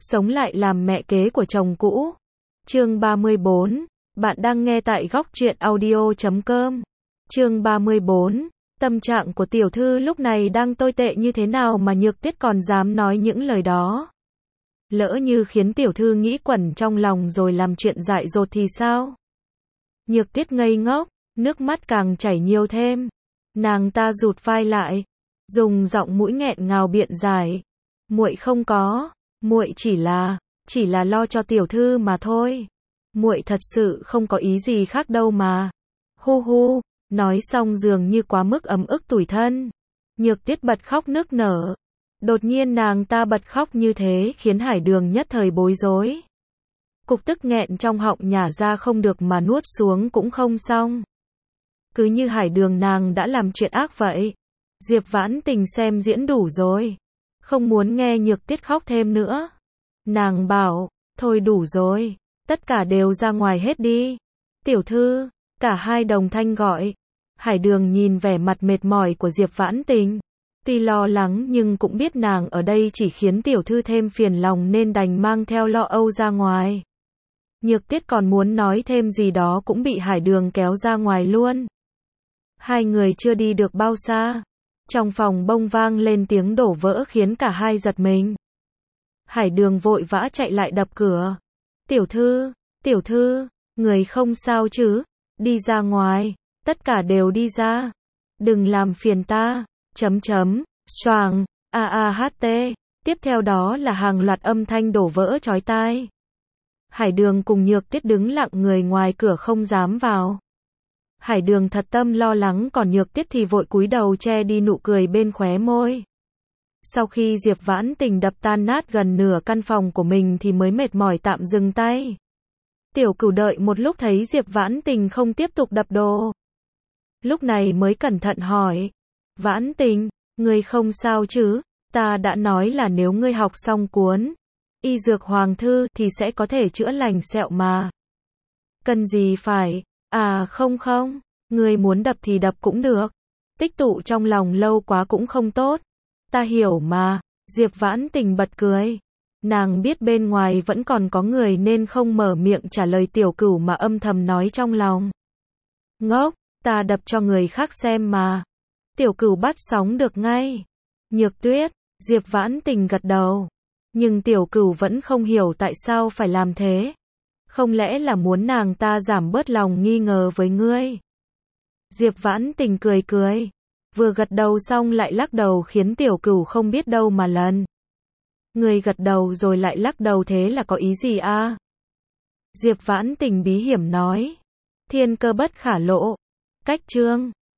sống lại làm mẹ kế của chồng cũ. Chương 34, bạn đang nghe tại góc truyện audio.com. Chương 34, tâm trạng của tiểu thư lúc này đang tồi tệ như thế nào mà Nhược Tuyết còn dám nói những lời đó. Lỡ như khiến tiểu thư nghĩ quẩn trong lòng rồi làm chuyện dại dột thì sao? Nhược Tuyết ngây ngốc, nước mắt càng chảy nhiều thêm. Nàng ta rụt vai lại, dùng giọng mũi nghẹn ngào biện giải. Muội không có, muội chỉ là lo cho tiểu thư mà thôi. Muội thật sự không có ý gì khác đâu mà. Hu hu, nói xong dường như quá mức ấm ức tủi thân. Nhược Tuyết bật khóc nức nở. Đột nhiên nàng ta bật khóc như thế khiến Hải Đường nhất thời bối rối. Cục tức nghẹn trong họng nhả ra không được mà nuốt xuống cũng không xong. Cứ như Hải Đường nàng đã làm chuyện ác vậy. Diệp Vãn Tình xem diễn đủ rồi. Không muốn nghe Nhược Tuyết khóc thêm nữa. Nàng bảo, thôi đủ rồi. Tất cả đều ra ngoài hết đi. Tiểu thư, cả hai đồng thanh gọi. Hải Đường nhìn vẻ mặt mệt mỏi của Diệp Vãn Tình. Tuy lo lắng nhưng cũng biết nàng ở đây chỉ khiến tiểu thư thêm phiền lòng nên đành mang theo lo âu ra ngoài. Nhược Tuyết còn muốn nói thêm gì đó cũng bị Hải Đường kéo ra ngoài luôn. Hai người chưa đi được bao xa. Trong phòng bông vang lên tiếng đổ vỡ khiến cả hai giật mình. Hải Đường vội vã chạy lại đập cửa. Tiểu thư, người không sao chứ? Đi ra ngoài, tất cả đều đi ra. Đừng làm phiền ta. Xoàng, AAHT. Tiếp theo đó là hàng loạt âm thanh đổ vỡ chói tai. Hải Đường cùng Nhược Tuyết đứng lặng người ngoài cửa không dám vào. Hải Đường thật tâm lo lắng còn Nhược Tuyết thì vội cúi đầu che đi nụ cười bên khóe môi. Sau khi Diệp Vãn Tình đập tan nát gần nửa căn phòng của mình thì mới mệt mỏi tạm dừng tay. Tiểu Cửu đợi một lúc thấy Diệp Vãn Tình không tiếp tục đập đồ. Lúc này mới cẩn thận hỏi. Vãn Tình, ngươi không sao chứ? Ta đã nói là nếu ngươi học xong cuốn Y Dược Hoàng Thư thì sẽ có thể chữa lành sẹo mà. Cần gì phải? À không, ngươi muốn đập thì đập cũng được. Tích tụ trong lòng lâu quá cũng không tốt. Ta hiểu mà. Diệp Vãn Tình bật cười. Nàng biết bên ngoài vẫn còn có người nên không mở miệng trả lời Tiểu Cửu mà âm thầm nói trong lòng. Ngốc, ta đập cho người khác xem mà. Tiểu Cửu bắt sóng được ngay. Nhược Tuyết, Diệp Vãn Tình gật đầu. Nhưng Tiểu Cửu vẫn không hiểu tại sao phải làm thế. Không lẽ là muốn nàng ta giảm bớt lòng nghi ngờ với ngươi? Diệp Vãn Tình cười. Vừa gật đầu xong lại lắc đầu khiến Tiểu Cửu không biết đâu mà lần. Ngươi gật đầu rồi lại lắc đầu thế là có ý gì a? Diệp Vãn Tình bí hiểm nói. Thiên cơ bất khả lộ. Cách chương